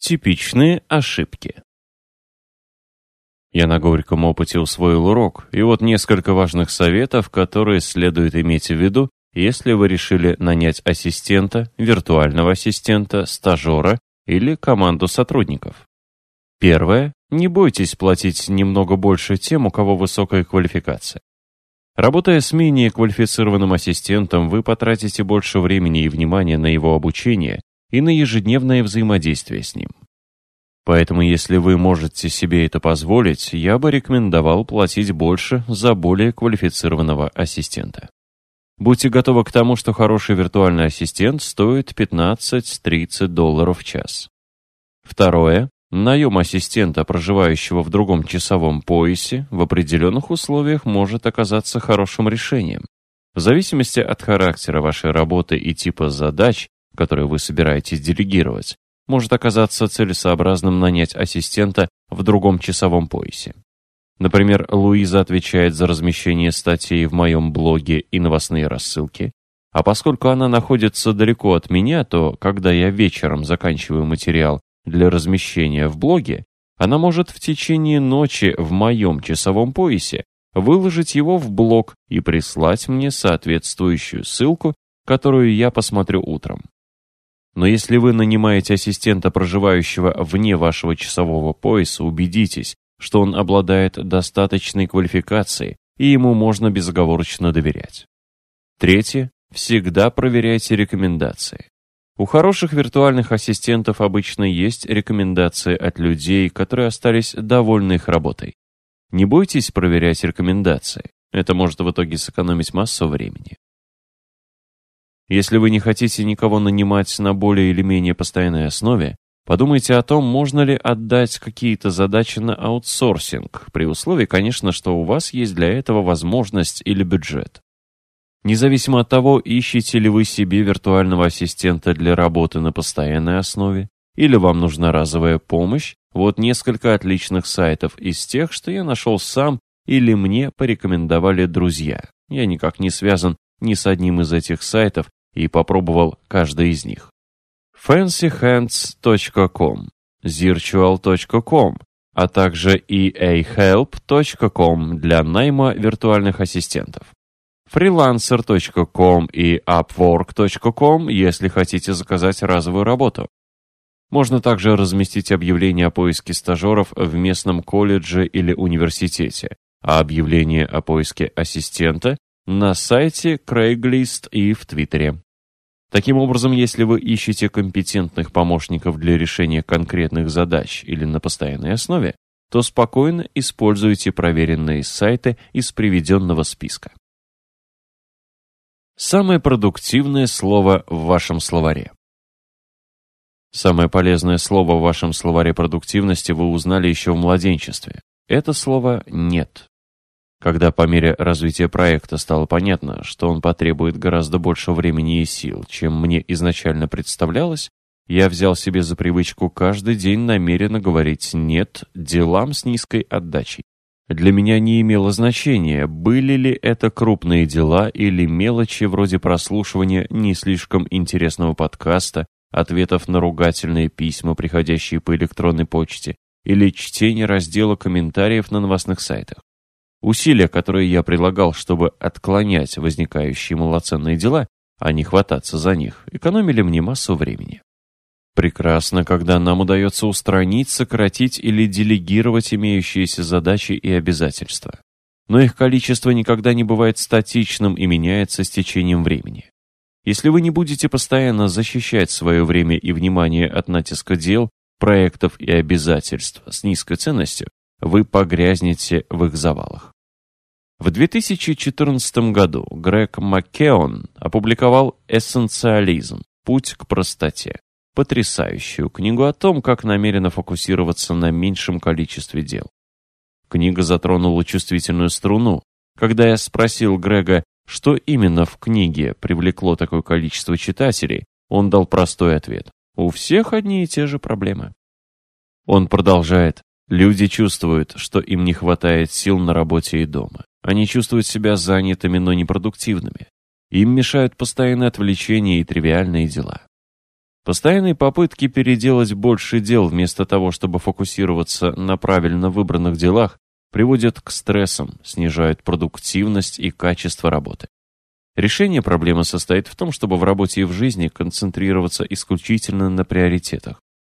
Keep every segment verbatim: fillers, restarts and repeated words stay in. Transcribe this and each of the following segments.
Типичные ошибки. Я на горьком опыте усвоил урок, и вот несколько важных советов, которые следует иметь в виду, если вы решили нанять ассистента, виртуального ассистента, стажера или команду сотрудников. Первое. Не бойтесь платить немного больше тем, у кого высокая квалификация. Работая с менее квалифицированным ассистентом, вы потратите больше времени и внимания на его обучение и на ежедневное взаимодействие с ним. Поэтому, если вы можете себе это позволить, я бы рекомендовал платить больше за более квалифицированного ассистента. Будьте готовы к тому, что хороший виртуальный ассистент стоит пятнадцать-тридцать долларов в час. Второе. Наем ассистента, проживающего в другом часовом поясе, в определенных условиях может оказаться хорошим решением. В зависимости от характера вашей работы и типа задач, которые вы собираетесь делегировать, может оказаться целесообразным нанять ассистента в другом часовом поясе. Например, Луиза отвечает за размещение статей в моем блоге и новостные рассылки, а поскольку она находится далеко от меня, то, когда я вечером заканчиваю материал для размещения в блоге, она может в течение ночи в моем часовом поясе выложить его в блог и прислать мне соответствующую ссылку, которую я посмотрю утром. Но если вы нанимаете ассистента, проживающего вне вашего часового пояса, убедитесь, что он обладает достаточной квалификацией, и ему можно безоговорочно доверять. Третье. Всегда проверяйте рекомендации. У хороших виртуальных ассистентов обычно есть рекомендации от людей, которые остались довольны их работой. Не бойтесь проверять рекомендации. Это может в итоге сэкономить массу времени. Если вы не хотите никого нанимать на более или менее постоянной основе, подумайте о том, можно ли отдать какие-то задачи на аутсорсинг, при условии, конечно, что у вас есть для этого возможность или бюджет. Независимо от того, ищете ли вы себе виртуального ассистента для работы на постоянной основе, или вам нужна разовая помощь, вот несколько отличных сайтов из тех, что я нашел сам или мне порекомендовали друзья. Я никак не связан ни с одним из этих сайтов и попробовал каждый из них. фэнси хэндс точка ком, зирчуал точка ком, а также и эй хелп точка ком для найма виртуальных ассистентов. фрилансер точка ком и апворк точка ком, если хотите заказать разовую работу. Можно также разместить объявление о поиске стажеров в местном колледже или университете, а объявление о поиске ассистента на сайте Craigslist и в Твиттере. Таким образом, если вы ищете компетентных помощников для решения конкретных задач или на постоянной основе, то спокойно используйте проверенные сайты из приведенного списка. Самое продуктивное слово в вашем словаре. Самое полезное слово в вашем словаре продуктивности вы узнали еще в младенчестве. Это слово «нет». Когда по мере развития проекта стало понятно, что он потребует гораздо больше времени и сил, чем мне изначально представлялось, я взял себе за привычку каждый день намеренно говорить «нет» делам с низкой отдачей. Для меня не имело значения, были ли это крупные дела или мелочи вроде прослушивания не слишком интересного подкаста, ответов на ругательные письма, приходящие по электронной почте, или чтения раздела комментариев на новостных сайтах. Усилия, которые я прилагал, чтобы отклонять возникающие малоценные дела, а не хвататься за них, экономили мне массу времени. Прекрасно, когда нам удается устранить, сократить или делегировать имеющиеся задачи и обязательства. Но их количество никогда не бывает статичным и меняется с течением времени. Если вы не будете постоянно защищать свое время и внимание от натиска дел, проектов и обязательств с низкой ценностью, вы погрязнете в их завалах. В две тысячи четырнадцатом году Грег Маккеон опубликовал «Эссенциализм. Путь к простоте», потрясающую книгу о том, как намеренно фокусироваться на меньшем количестве дел. Книга затронула чувствительную струну. Когда я спросил Грега, что именно в книге привлекло такое количество читателей, он дал простой ответ. У всех одни и те же проблемы. Он продолжает. Люди чувствуют, что им не хватает сил на работе и дома. Они чувствуют себя занятыми, но непродуктивными. Им мешают постоянные отвлечения и тривиальные дела. Постоянные попытки переделать больше дел вместо того, чтобы фокусироваться на правильно выбранных делах, приводят к стрессам, снижают продуктивность и качество работы. Решение проблемы состоит в том, чтобы в работе и в жизни концентрироваться исключительно на приоритетах.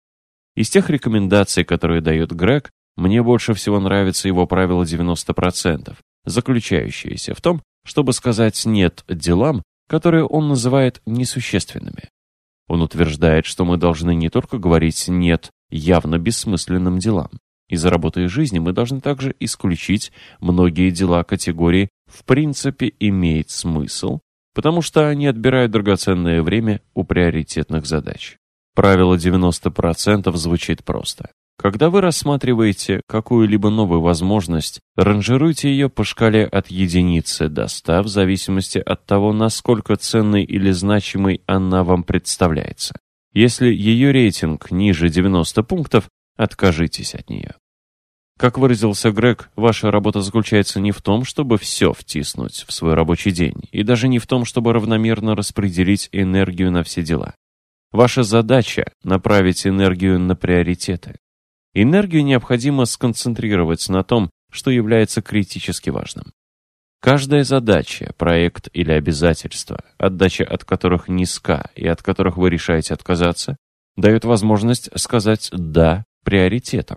Из тех рекомендаций, которые дает Грег, мне больше всего нравится его правило девяносто процентов, заключающееся в том, чтобы сказать «нет» делам, которые он называет несущественными. Он утверждает, что мы должны не только говорить «нет» явно бессмысленным делам. Из работы и жизни мы должны также исключить многие дела категории «в принципе имеет смысл», потому что они отбирают драгоценное время у приоритетных задач. Правило девяносто процентов звучит просто. Когда вы рассматриваете какую-либо новую возможность, ранжируйте ее по шкале от единицы до ста в зависимости от того, насколько ценной или значимой она вам представляется. Если ее рейтинг ниже девяноста пунктов, откажитесь от нее. Как выразился Грег, ваша работа заключается не в том, чтобы все втиснуть в свой рабочий день, и даже не в том, чтобы равномерно распределить энергию на все дела. Ваша задача – направить энергию на приоритеты. Энергию необходимо сконцентрировать на том, что является критически важным. Каждая задача, проект или обязательство, отдача от которых низка и от которых вы решаете отказаться, дает возможность сказать «да» приоритетам.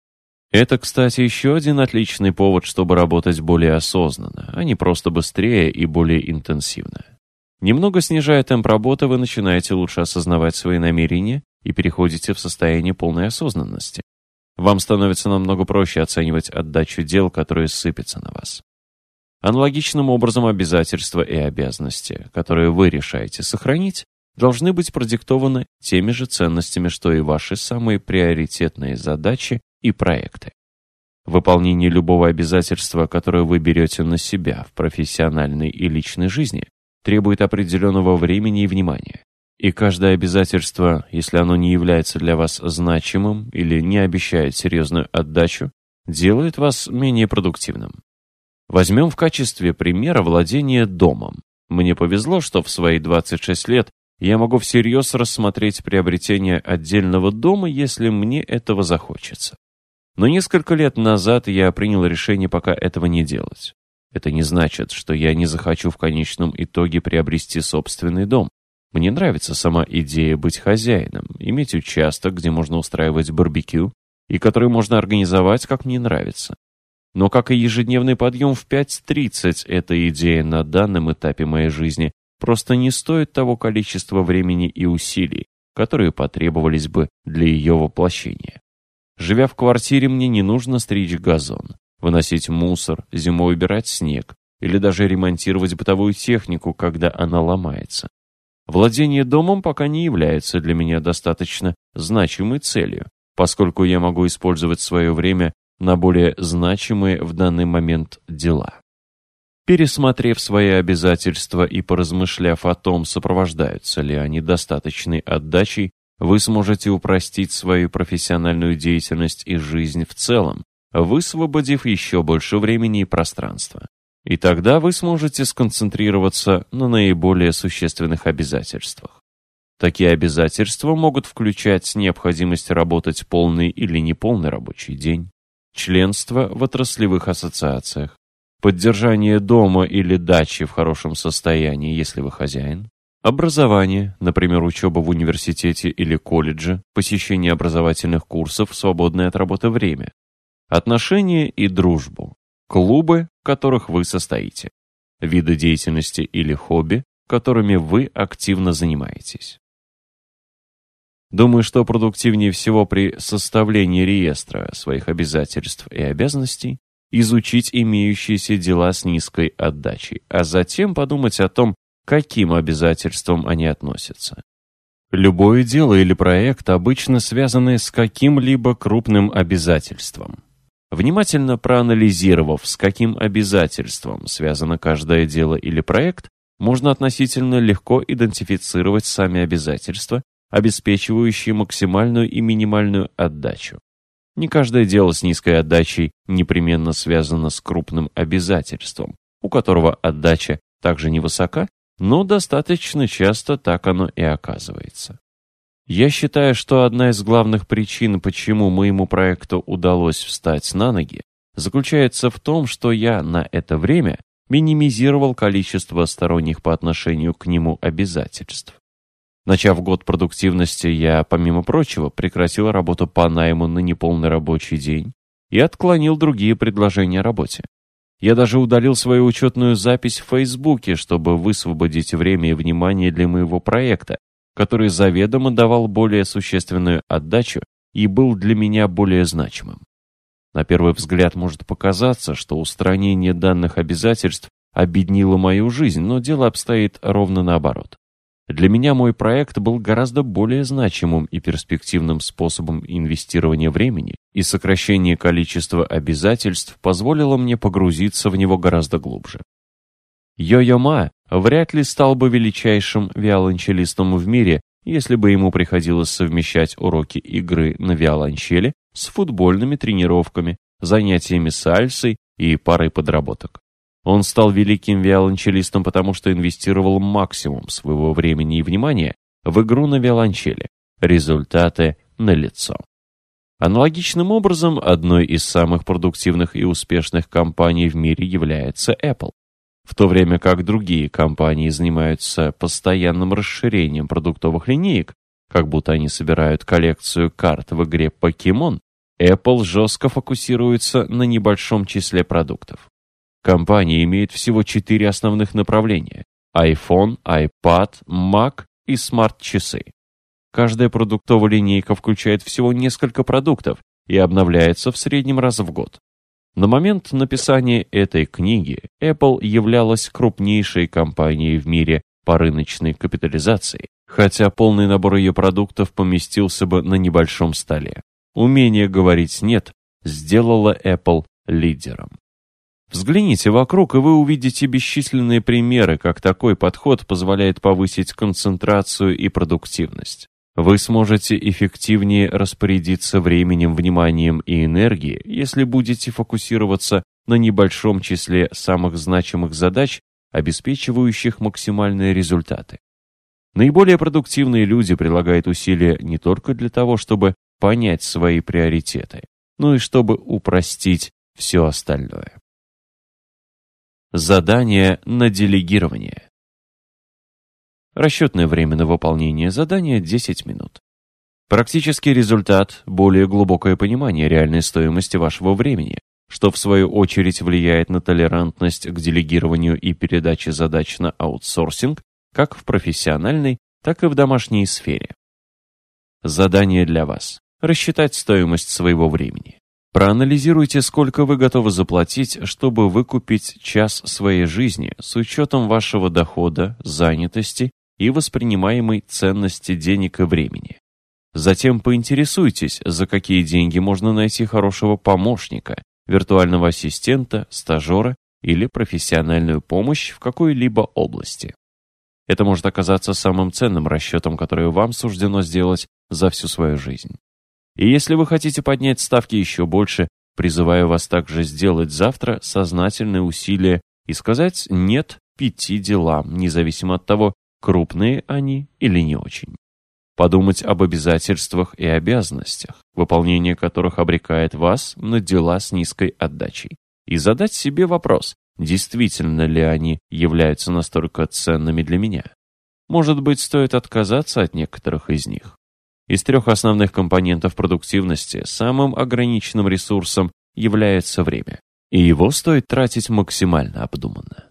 Это, кстати, еще один отличный повод, чтобы работать более осознанно, а не просто быстрее и более интенсивно. Немного снижая темп работы, вы начинаете лучше осознавать свои намерения и переходите в состояние полной осознанности. Вам становится намного проще оценивать отдачу дел, которые сыпятся на вас. Аналогичным образом обязательства и обязанности, которые вы решаете сохранить, должны быть продиктованы теми же ценностями, что и ваши самые приоритетные задачи и проекты. Выполнение любого обязательства, которое вы берете на себя в профессиональной и личной жизни, требует определенного времени и внимания. И каждое обязательство, если оно не является для вас значимым или не обещает серьезную отдачу, делает вас менее продуктивным. Возьмем в качестве примера владение домом. Мне повезло, что в свои двадцать шесть лет я могу всерьез рассмотреть приобретение отдельного дома, если мне этого захочется. Но несколько лет назад я принял решение пока этого не делать. Это не значит, что я не захочу в конечном итоге приобрести собственный дом. Мне нравится сама идея быть хозяином, иметь участок, где можно устраивать барбекю, и который можно организовать, как мне нравится. Но, как и ежедневный подъем в пять тридцать, эта идея на данном этапе моей жизни просто не стоит того количества времени и усилий, которые потребовались бы для ее воплощения. Живя в квартире, мне не нужно стричь газон, выносить мусор, зимой убирать снег или даже ремонтировать бытовую технику, когда она ломается. Владение домом пока не является для меня достаточно значимой целью, поскольку я могу использовать свое время на более значимые в данный момент дела. Пересмотрев свои обязательства и поразмышляв о том, сопровождаются ли они достаточной отдачей, вы сможете упростить свою профессиональную деятельность и жизнь в целом, высвободив еще больше времени и пространства. И тогда вы сможете сконцентрироваться на наиболее существенных обязательствах. Такие обязательства могут включать необходимость работать полный или неполный рабочий день, членство в отраслевых ассоциациях, поддержание дома или дачи в хорошем состоянии, если вы хозяин, образование, например, учеба в университете или колледже, посещение образовательных курсов в свободное от работы время, отношения и дружбу, клубы, в которых вы состоите, виды деятельности или хобби, которыми вы активно занимаетесь. Думаю, что продуктивнее всего при составлении реестра своих обязательств и обязанностей изучить имеющиеся дела с низкой отдачей, а затем подумать о том, к каким обязательствам они относятся. Любое дело или проект обычно связаны с каким-либо крупным обязательством. Внимательно проанализировав, с каким обязательством связано каждое дело или проект, можно относительно легко идентифицировать сами обязательства, обеспечивающие максимальную и минимальную отдачу. Не каждое дело с низкой отдачей непременно связано с крупным обязательством, у которого отдача также невысока, но достаточно часто так оно и оказывается. Я считаю, что одна из главных причин, почему моему проекту удалось встать на ноги, заключается в том, что я на это время минимизировал количество сторонних по отношению к нему обязательств. Начав год продуктивности, я, помимо прочего, прекратил работу по найму на неполный рабочий день и отклонил другие предложения о работе. Я даже удалил свою учетную запись в Фейсбуке, чтобы высвободить время и внимание для моего проекта, который заведомо давал более существенную отдачу и был для меня более значимым. На первый взгляд может показаться, что устранение данных обязательств обеднило мою жизнь, но дело обстоит ровно наоборот. Для меня мой проект был гораздо более значимым и перспективным способом инвестирования времени, и сокращение количества обязательств позволило мне погрузиться в него гораздо глубже. Йо-Йо Ма вряд ли стал бы величайшим виолончелистом в мире, если бы ему приходилось совмещать уроки игры на виолончели с футбольными тренировками, занятиями сальсой и парой подработок. Он стал великим виолончелистом, потому что инвестировал максимум своего времени и внимания в игру на виолончели. Результаты налицо. Аналогичным образом, одной из самых продуктивных и успешных компаний в мире является Apple. В то время как другие компании занимаются постоянным расширением продуктовых линеек, как будто они собирают коллекцию карт в игре Pokemon, Apple жестко фокусируется на небольшом числе продуктов. Компания имеет всего четыре основных направления – iPhone, iPad, Mac и смарт-часы. Каждая продуктовая линейка включает всего несколько продуктов и обновляется в среднем раз в год. На момент написания этой книги Apple являлась крупнейшей компанией в мире по рыночной капитализации, хотя полный набор ее продуктов поместился бы на небольшом столе. Умение говорить «нет» сделало Apple лидером. Взгляните вокруг, и вы увидите бесчисленные примеры, как такой подход позволяет повысить концентрацию и продуктивность. Вы сможете эффективнее распорядиться временем, вниманием и энергией, если будете фокусироваться на небольшом числе самых значимых задач, обеспечивающих максимальные результаты. Наиболее продуктивные люди прилагают усилия не только для того, чтобы понять свои приоритеты, но и чтобы упростить все остальное. Задание на делегирование. Расчетное время на выполнение задания десять минут. Практический результат – более глубокое понимание реальной стоимости вашего времени, что в свою очередь влияет на толерантность к делегированию и передаче задач на аутсорсинг как в профессиональной, так и в домашней сфере. Задание для вас – рассчитать стоимость своего времени. Проанализируйте, сколько вы готовы заплатить, чтобы выкупить час своей жизни с учетом вашего дохода, занятости и воспринимаемой ценности денег и времени. Затем поинтересуйтесь, за какие деньги можно найти хорошего помощника, виртуального ассистента, стажера или профессиональную помощь в какой-либо области. Это может оказаться самым ценным расчетом, который вам суждено сделать за всю свою жизнь. И если вы хотите поднять ставки еще больше, призываю вас также сделать завтра сознательные усилия и сказать «нет» пяти делам, независимо от того, крупные они или не очень. Подумать об обязательствах и обязанностях, выполнение которых обрекает вас на дела с низкой отдачей. И задать себе вопрос, действительно ли они являются настолько ценными для меня. Может быть, стоит отказаться от некоторых из них. Из трех основных компонентов продуктивности самым ограниченным ресурсом является время, и его стоит тратить максимально обдуманно.